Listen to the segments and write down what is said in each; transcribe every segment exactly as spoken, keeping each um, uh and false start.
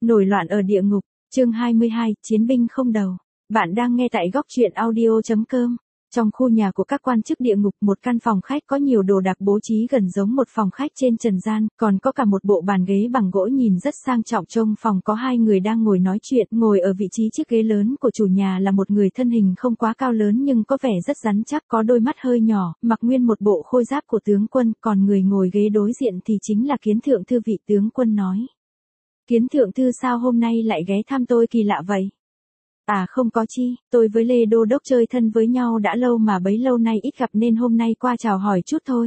Nổi loạn ở địa ngục, chương hai mươi hai, chiến binh không đầu. Bạn đang nghe tại góc truyện audio chấm com. Trong khu nhà của các quan chức địa ngục, một căn phòng khách có nhiều đồ đạc bố trí gần giống một phòng khách trên trần gian, còn có cả một bộ bàn ghế bằng gỗ nhìn rất sang trọng. Trong phòng có hai người đang ngồi nói chuyện, ngồi ở vị trí chiếc ghế lớn của chủ nhà là một người thân hình không quá cao lớn nhưng có vẻ rất rắn chắc, có đôi mắt hơi nhỏ, mặc nguyên một bộ khôi giáp của tướng quân, còn người ngồi ghế đối diện thì chính là Kiến Thượng Thư. Vị tướng quân nói: Kiến Thượng Thư sao hôm nay lại ghé thăm tôi kỳ lạ vậy? À không có chi, tôi với Lê Đô Đốc chơi thân với nhau đã lâu mà bấy lâu nay ít gặp nên hôm nay qua chào hỏi chút thôi.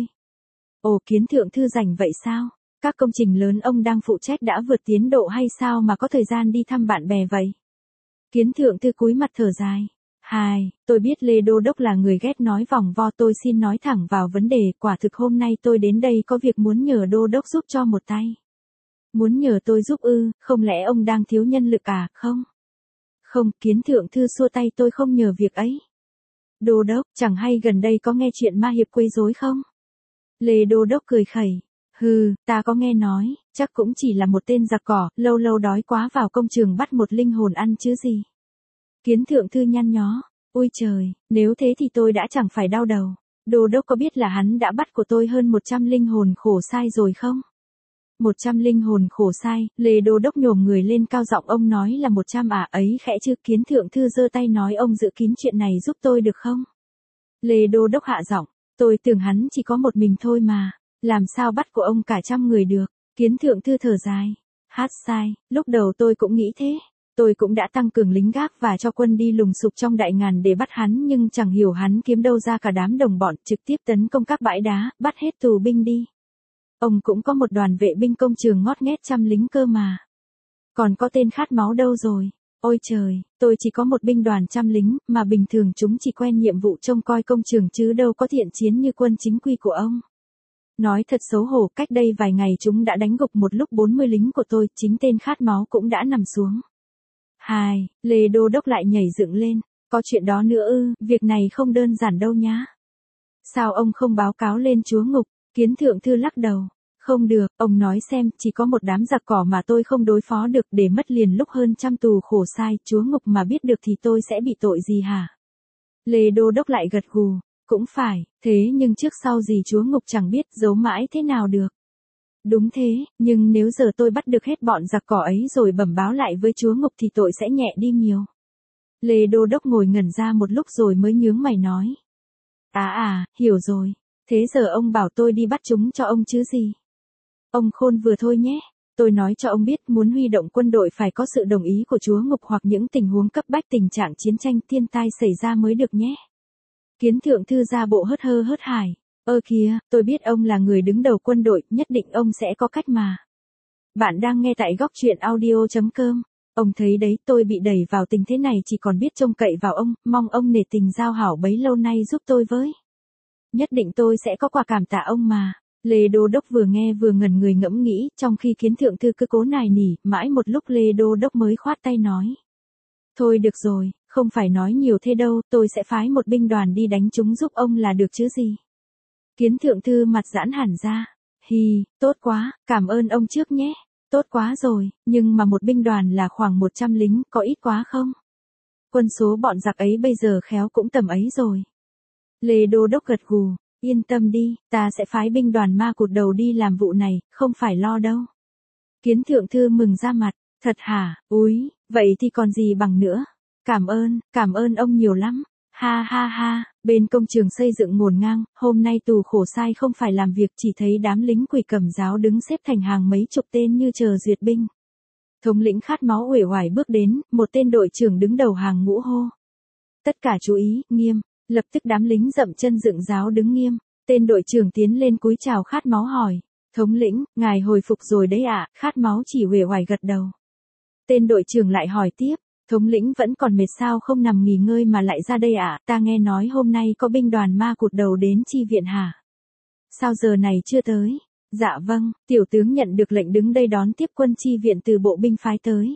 Ồ, Kiến Thượng Thư rảnh vậy sao? Các công trình lớn ông đang phụ trách đã vượt tiến độ hay sao mà có thời gian đi thăm bạn bè vậy? Kiến Thượng Thư cúi mặt thở dài. Hài, tôi biết Lê Đô Đốc là người ghét nói vòng vo, tôi xin nói thẳng vào vấn đề, quả thực hôm nay tôi đến đây có việc muốn nhờ Đô Đốc giúp cho một tay. Muốn nhờ tôi giúp ư, không lẽ ông đang thiếu nhân lực à, không? Không, Kiến Thượng Thư xua tay, tôi không nhờ việc ấy. Đô Đốc, chẳng hay gần đây có nghe chuyện ma hiệp quấy rối không? Lê Đô Đốc cười khẩy. Hừ, ta có nghe nói, chắc cũng chỉ là một tên giặc cỏ, lâu lâu đói quá vào công trường bắt một linh hồn ăn chứ gì. Kiến Thượng Thư nhăn nhó. Ôi trời, nếu thế thì tôi đã chẳng phải đau đầu. Đô Đốc có biết là hắn đã bắt của tôi hơn một trăm linh hồn khổ sai rồi không? Một trăm linh hồn khổ sai, Lê Đô Đốc nhổm người lên cao giọng, ông nói là một trăm à, ấy khẽ chứ. Kiến Thượng Thư giơ tay nói, ông giữ kín chuyện này giúp tôi được không? Lê Đô Đốc hạ giọng, tôi tưởng hắn chỉ có một mình thôi mà, làm sao bắt của ông cả trăm người được? Kiến Thượng Thư thở dài. Hát sai, lúc đầu tôi cũng nghĩ thế. Tôi cũng đã tăng cường lính gác và cho quân đi lùng sục trong đại ngàn để bắt hắn, nhưng chẳng hiểu hắn kiếm đâu ra cả đám đồng bọn, trực tiếp tấn công các bãi đá, bắt hết tù binh đi. Ông cũng có một đoàn vệ binh công trường ngót nghét trăm lính cơ mà. Còn có tên khát máu đâu rồi? Ôi trời, tôi chỉ có một binh đoàn trăm lính, mà bình thường chúng chỉ quen nhiệm vụ trông coi công trường chứ đâu có thiện chiến như quân chính quy của ông. Nói thật xấu hổ, cách đây vài ngày chúng đã đánh gục một lúc bốn mươi lính của tôi, chính tên khát máu cũng đã nằm xuống. Hài, Lê Đô Đốc lại nhảy dựng lên. Có chuyện đó nữa ư, việc này không đơn giản đâu nhá. Sao ông không báo cáo lên chúa ngục? Kiến Thượng Thư lắc đầu. Không được, ông nói xem, chỉ có một đám giặc cỏ mà tôi không đối phó được, để mất liền lúc hơn trăm tù khổ sai, chúa ngục mà biết được thì tôi sẽ bị tội gì hả? Lê Đô Đốc lại gật gù. Cũng phải, thế nhưng trước sau gì chúa ngục chẳng biết, giấu mãi thế nào được. Đúng thế, nhưng nếu giờ tôi bắt được hết bọn giặc cỏ ấy rồi bẩm báo lại với chúa ngục thì tội sẽ nhẹ đi nhiều. Lê Đô Đốc ngồi ngẩn ra một lúc rồi mới nhướng mày nói. À à, hiểu rồi. Thế giờ ông bảo tôi đi bắt chúng cho ông chứ gì? Ông khôn vừa thôi nhé. Tôi nói cho ông biết, muốn huy động quân đội phải có sự đồng ý của chúa ngục hoặc những tình huống cấp bách, tình trạng chiến tranh thiên tai xảy ra mới được nhé. Kiến Thượng Thư ra bộ hớt hơ hớt hải. Ơ kìa, tôi biết ông là người đứng đầu quân đội, nhất định ông sẽ có cách mà. Bạn đang nghe tại góc truyện audio chấm com. Ông thấy đấy, tôi bị đẩy vào tình thế này chỉ còn biết trông cậy vào ông, mong ông nể tình giao hảo bấy lâu nay giúp tôi với. Nhất định tôi sẽ có quà cảm tạ ông mà. Lê Đô Đốc vừa nghe vừa ngẩn người ngẫm nghĩ, trong khi Kiến Thượng Thư cứ cố nài nỉ, mãi một lúc Lê Đô Đốc mới khoát tay nói. Thôi được rồi, không phải nói nhiều thế đâu, tôi sẽ phái một binh đoàn đi đánh chúng giúp ông là được chứ gì. Kiến Thượng Thư mặt giãn hẳn ra. Hì, tốt quá, cảm ơn ông trước nhé. Tốt quá rồi, nhưng mà một binh đoàn là khoảng một trăm lính, có ít quá không? Quân số bọn giặc ấy bây giờ khéo cũng tầm ấy rồi. Lê Đô Đốc gật gù. Yên tâm đi, ta sẽ phái binh đoàn ma cụt đầu đi làm vụ này, không phải lo đâu. Kiến Thượng Thư mừng ra mặt. Thật hả? Úi, vậy thì còn gì bằng nữa. Cảm ơn, cảm ơn ông nhiều lắm. Ha ha ha, bên công trường xây dựng ngổn ngang, hôm nay tù khổ sai không phải làm việc, chỉ thấy đám lính quỷ cầm giáo đứng xếp thành hàng mấy chục tên như chờ duyệt binh. Thống lĩnh khát máu uể oải bước đến, một tên đội trưởng đứng đầu hàng ngũ hô. Tất cả chú ý, nghiêm. Lập tức đám lính dậm chân dựng giáo đứng nghiêm. Tên đội trưởng tiến lên cúi chào khát máu hỏi. Thống lĩnh, ngài hồi phục rồi đấy ạ? À? Khát máu chỉ uể oải gật đầu. Tên đội trưởng lại hỏi tiếp. Thống lĩnh vẫn còn mệt sao không nằm nghỉ ngơi mà lại ra đây ạ? À? Ta nghe nói hôm nay có binh đoàn ma cụt đầu đến chi viện hả? Sao giờ này chưa tới? Dạ vâng, tiểu tướng nhận được lệnh đứng đây đón tiếp quân chi viện từ bộ binh phái tới.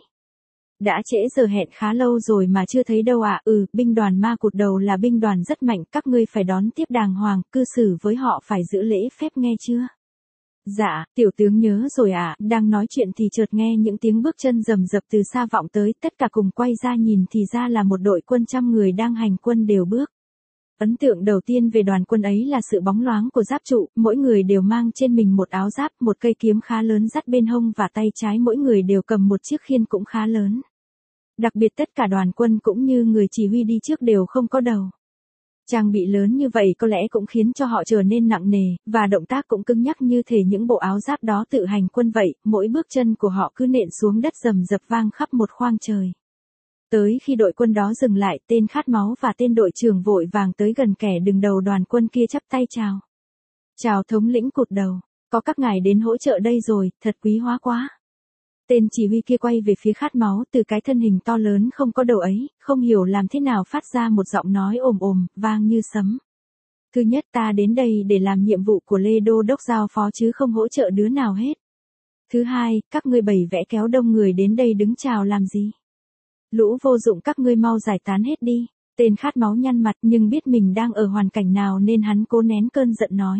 Đã trễ giờ hẹn khá lâu rồi mà chưa thấy đâu ạ. À? Ừ, binh đoàn ma cụt đầu là binh đoàn rất mạnh, các ngươi phải đón tiếp đàng hoàng, cư xử với họ phải giữ lễ phép nghe chưa? Dạ, tiểu tướng nhớ rồi ạ, đang nói chuyện thì chợt nghe những tiếng bước chân rầm rập từ xa vọng tới, tất cả cùng quay ra nhìn thì ra là một đội quân trăm người đang hành quân đều bước. Ấn tượng đầu tiên về đoàn quân ấy là sự bóng loáng của giáp trụ, mỗi người đều mang trên mình một áo giáp, một cây kiếm khá lớn dắt bên hông và tay trái mỗi người đều cầm một chiếc khiên cũng khá lớn. Đặc biệt tất cả đoàn quân cũng như người chỉ huy đi trước đều không có đầu. Trang bị lớn như vậy có lẽ cũng khiến cho họ trở nên nặng nề, và động tác cũng cứng nhắc như thể những bộ áo giáp đó tự hành quân vậy, mỗi bước chân của họ cứ nện xuống đất rầm rập vang khắp một khoang trời. Tới khi đội quân đó dừng lại, tên khát máu và tên đội trưởng vội vàng tới gần kẻ đứng đầu đoàn quân kia chắp tay chào. Chào thống lĩnh cụt đầu, có các ngài đến hỗ trợ đây rồi, thật quý hóa quá. Tên chỉ huy kia quay về phía khát máu, từ cái thân hình to lớn không có đầu ấy, không hiểu làm thế nào phát ra một giọng nói ồm ồm, vang như sấm. Thứ nhất, ta đến đây để làm nhiệm vụ của Lê Đô Đốc giao phó chứ không hỗ trợ đứa nào hết. Thứ hai, các ngươi bày vẽ kéo đông người đến đây đứng chào làm gì? Lũ vô dụng các ngươi mau giải tán hết đi. Tên khát máu nhăn mặt nhưng biết mình đang ở hoàn cảnh nào nên hắn cố nén cơn giận nói.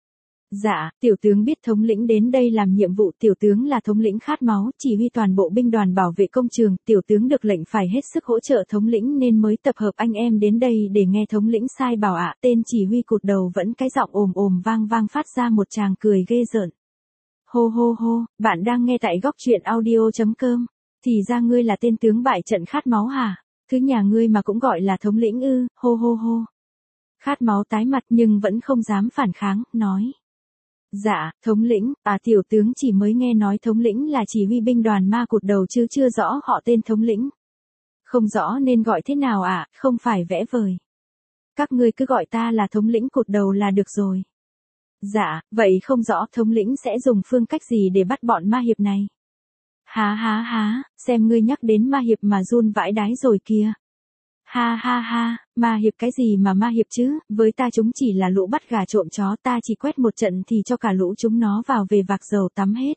Dạ, tiểu tướng biết thống lĩnh đến đây làm nhiệm vụ, tiểu tướng là thống lĩnh khát máu, chỉ huy toàn bộ binh đoàn bảo vệ công trường, tiểu tướng được lệnh phải hết sức hỗ trợ thống lĩnh nên mới tập hợp anh em đến đây để nghe thống lĩnh sai bảo ạ. Tên chỉ huy cụt đầu vẫn cái giọng ồm ồm vang vang phát ra một tràng cười ghê rợn. Hô hô hô, bạn đang nghe tại góc truyện audio chấm com. Thì ra ngươi là tên tướng bại trận khát máu hả? Thứ nhà ngươi mà cũng gọi là thống lĩnh ư? Hô hô hô. Khát máu tái mặt nhưng vẫn không dám phản kháng, nói. Dạ, thống lĩnh, à tiểu tướng chỉ mới nghe nói thống lĩnh là chỉ huy binh đoàn ma cụt đầu chứ chưa rõ họ tên thống lĩnh. Không rõ nên gọi thế nào ạ, à, không phải vẽ vời. Các ngươi cứ gọi ta là thống lĩnh cụt đầu là được rồi. Dạ, vậy không rõ thống lĩnh sẽ dùng phương cách gì để bắt bọn ma hiệp này? Há há há, xem ngươi nhắc đến ma hiệp mà run vãi đái rồi kìa. Ha ha ha, ma hiệp cái gì mà ma hiệp chứ, với ta chúng chỉ là lũ bắt gà trộm chó, ta chỉ quét một trận thì cho cả lũ chúng nó vào về vạc dầu tắm hết.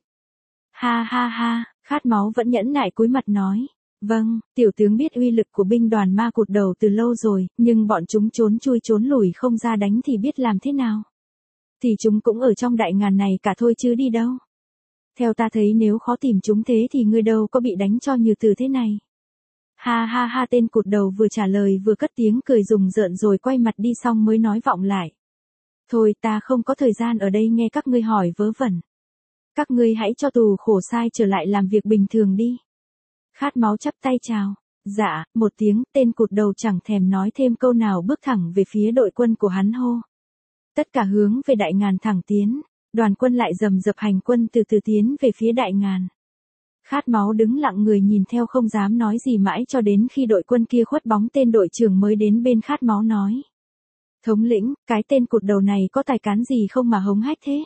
Ha ha ha, khát máu vẫn nhẫn nại cúi mặt nói. Vâng, tiểu tướng biết uy lực của binh đoàn ma cụt đầu từ lâu rồi, nhưng bọn chúng trốn chui trốn lùi không ra đánh thì biết làm thế nào. Thì chúng cũng ở trong đại ngàn này cả thôi chứ đi đâu. Theo ta thấy nếu khó tìm chúng thế thì ngươi đâu có bị đánh cho như từ thế này. Ha ha ha, tên cụt đầu vừa trả lời vừa cất tiếng cười rùng rợn rồi quay mặt đi xong mới nói vọng lại. Thôi ta không có thời gian ở đây nghe các ngươi hỏi vớ vẩn. Các ngươi hãy cho tù khổ sai trở lại làm việc bình thường đi. Khát máu chắp tay chào. Dạ, một tiếng, tên cụt đầu chẳng thèm nói thêm câu nào bước thẳng về phía đội quân của hắn hô. Tất cả hướng về đại ngàn thẳng tiến, đoàn quân lại rầm rập hành quân từ từ tiến về phía đại ngàn. Khát máu đứng lặng người nhìn theo không dám nói gì mãi cho đến khi đội quân kia khuất bóng tên đội trưởng mới đến bên khát máu nói. Thống lĩnh, cái tên cụt đầu này có tài cán gì không mà hống hách thế?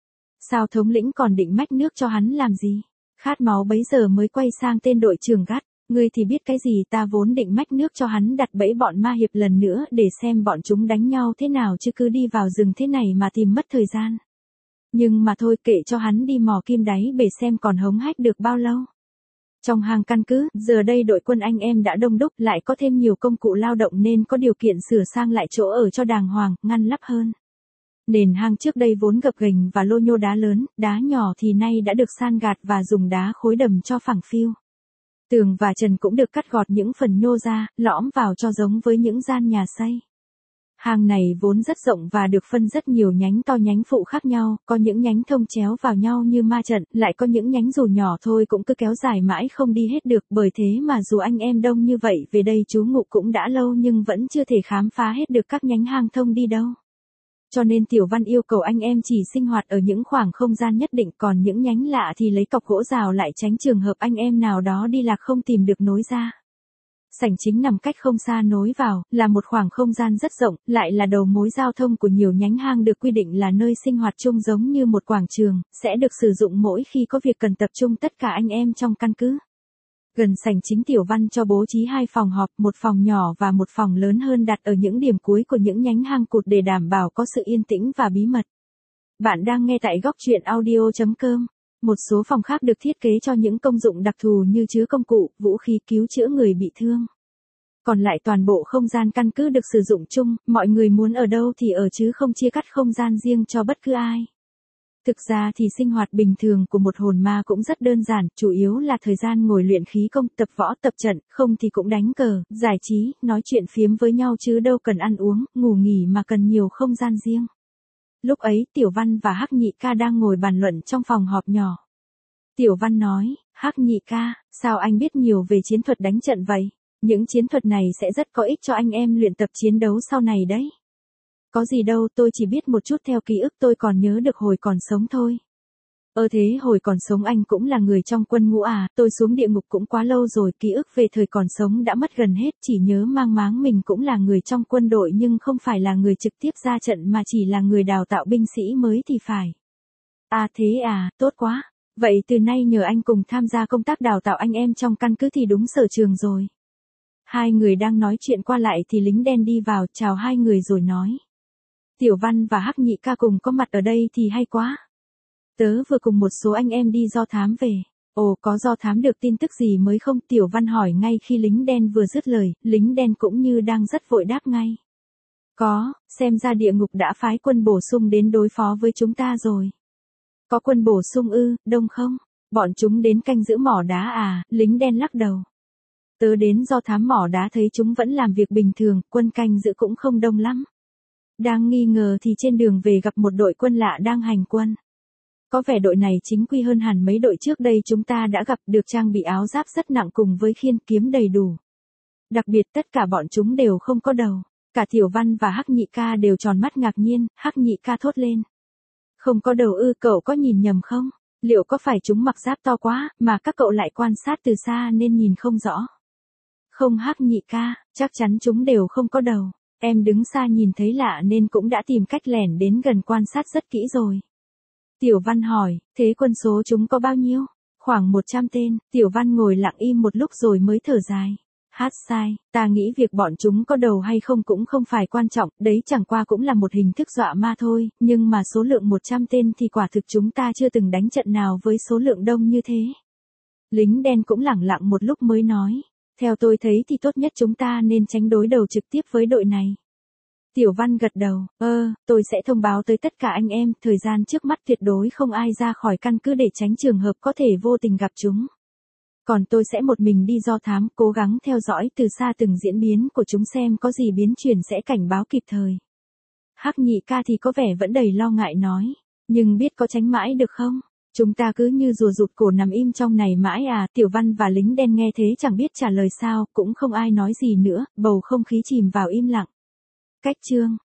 Sao thống lĩnh còn định mách nước cho hắn làm gì? Khát máu bấy giờ mới quay sang tên đội trưởng gắt. Ngươi thì biết cái gì, ta vốn định mách nước cho hắn đặt bẫy bọn ma hiệp lần nữa để xem bọn chúng đánh nhau thế nào chứ cứ đi vào rừng thế này mà tìm mất thời gian. Nhưng mà thôi kệ cho hắn đi mò kim đáy bể xem còn hống hách được bao lâu. Trong hàng căn cứ, giờ đây đội quân anh em đã đông đúc lại có thêm nhiều công cụ lao động nên có điều kiện sửa sang lại chỗ ở cho đàng hoàng, ngăn nắp hơn. Nền hang trước đây vốn gập ghềnh và lô nhô đá lớn, đá nhỏ thì nay đã được san gạt và dùng đá khối đầm cho phẳng phiu. Tường và trần cũng được cắt gọt những phần nhô ra, lõm vào cho giống với những gian nhà xây. Hang này vốn rất rộng và được phân rất nhiều nhánh to nhánh phụ khác nhau, có những nhánh thông chéo vào nhau như ma trận, lại có những nhánh dù nhỏ thôi cũng cứ kéo dài mãi không đi hết được, bởi thế mà dù anh em đông như vậy về đây trú ngụ cũng đã lâu nhưng vẫn chưa thể khám phá hết được các nhánh hang thông đi đâu. Cho nên Tiểu Văn yêu cầu anh em chỉ sinh hoạt ở những khoảng không gian nhất định, còn những nhánh lạ thì lấy cọc gỗ rào lại tránh trường hợp anh em nào đó đi lạc không tìm được nối ra. Sảnh chính nằm cách không xa nối vào, là một khoảng không gian rất rộng, lại là đầu mối giao thông của nhiều nhánh hang được quy định là nơi sinh hoạt chung giống như một quảng trường, sẽ được sử dụng mỗi khi có việc cần tập trung tất cả anh em trong căn cứ. Gần sảnh chính Tiểu Văn cho bố trí hai phòng họp, một phòng nhỏ và một phòng lớn hơn đặt ở những điểm cuối của những nhánh hang cụt để đảm bảo có sự yên tĩnh và bí mật. Bạn đang nghe tại góc truyện audio chấm com. Một số phòng khác được thiết kế cho những công dụng đặc thù như chứa công cụ, vũ khí cứu chữa người bị thương. Còn lại toàn bộ không gian căn cứ được sử dụng chung, mọi người muốn ở đâu thì ở chứ không chia cắt không gian riêng cho bất cứ ai. Thực ra thì sinh hoạt bình thường của một hồn ma cũng rất đơn giản, chủ yếu là thời gian ngồi luyện khí công, tập võ, tập trận, không thì cũng đánh cờ, giải trí, nói chuyện phiếm với nhau chứ đâu cần ăn uống, ngủ nghỉ mà cần nhiều không gian riêng. Lúc ấy Tiểu Văn và Hắc Nhị Ca đang ngồi bàn luận trong phòng họp nhỏ. Tiểu Văn nói, Hắc Nhị Ca, sao anh biết nhiều về chiến thuật đánh trận vậy? Những chiến thuật này sẽ rất có ích cho anh em luyện tập chiến đấu sau này đấy. Có gì đâu, tôi chỉ biết một chút theo ký ức tôi còn nhớ được hồi còn sống thôi. Ơ thế hồi còn sống anh cũng là người trong quân ngũ à, tôi xuống địa ngục cũng quá lâu rồi, ký ức về thời còn sống đã mất gần hết, chỉ nhớ mang máng mình cũng là người trong quân đội nhưng không phải là người trực tiếp ra trận mà chỉ là người đào tạo binh sĩ mới thì phải. À thế à, tốt quá. Vậy từ nay nhờ anh cùng tham gia công tác đào tạo anh em trong căn cứ thì đúng sở trường rồi. Hai người đang nói chuyện qua lại thì lính đen đi vào chào hai người rồi nói. Tiểu Văn và Hắc Nhị Ca cùng có mặt ở đây thì hay quá. Tớ vừa cùng một số anh em đi do thám về. Ồ, có do thám được tin tức gì mới không? Tiểu Văn hỏi ngay khi lính đen vừa dứt lời, lính đen cũng như đang rất vội đáp ngay. Có, xem ra địa ngục đã phái quân bổ sung đến đối phó với chúng ta rồi. Có quân bổ sung ư, đông không? Bọn chúng đến canh giữ mỏ đá à? Lính đen lắc đầu. Tớ đến do thám mỏ đá thấy chúng vẫn làm việc bình thường, quân canh giữ cũng không đông lắm. Đang nghi ngờ thì trên đường về gặp một đội quân lạ đang hành quân. Có vẻ đội này chính quy hơn hẳn mấy đội trước đây chúng ta đã gặp, được trang bị áo giáp rất nặng cùng với khiên kiếm đầy đủ. Đặc biệt tất cả bọn chúng đều không có đầu. Cả Tiểu Văn và Hắc Nhị Ca đều tròn mắt ngạc nhiên, Hắc Nhị Ca thốt lên. Không có đầu ư, cậu có nhìn nhầm không? Liệu có phải chúng mặc giáp to quá, mà các cậu lại quan sát từ xa nên nhìn không rõ? Không Hắc Nhị Ca, chắc chắn chúng đều không có đầu. Em đứng xa nhìn thấy lạ nên cũng đã tìm cách lẻn đến gần quan sát rất kỹ rồi. Tiểu Văn hỏi, thế quân số chúng có bao nhiêu? Khoảng một trăm tên, Tiểu Văn ngồi lặng im một lúc rồi mới thở dài. Hát sai, ta nghĩ việc bọn chúng có đầu hay không cũng không phải quan trọng, đấy chẳng qua cũng là một hình thức dọa ma thôi, nhưng mà số lượng một trăm tên thì quả thực chúng ta chưa từng đánh trận nào với số lượng đông như thế. Lính đen cũng lẳng lặng một lúc mới nói, theo tôi thấy thì tốt nhất chúng ta nên tránh đối đầu trực tiếp với đội này. Tiểu Văn gật đầu, ơ, tôi sẽ thông báo tới tất cả anh em, thời gian trước mắt tuyệt đối không ai ra khỏi căn cứ để tránh trường hợp có thể vô tình gặp chúng. Còn tôi sẽ một mình đi do thám, cố gắng theo dõi từ xa từng diễn biến của chúng xem có gì biến chuyển sẽ cảnh báo kịp thời. Hắc Nhị Ca thì có vẻ vẫn đầy lo ngại nói, nhưng biết có tránh mãi được không? Chúng ta cứ như rùa rụt cổ nằm im trong này mãi à? Tiểu Văn và lính đen nghe thế chẳng biết trả lời sao, cũng không ai nói gì nữa, bầu không khí chìm vào im lặng. Cách chương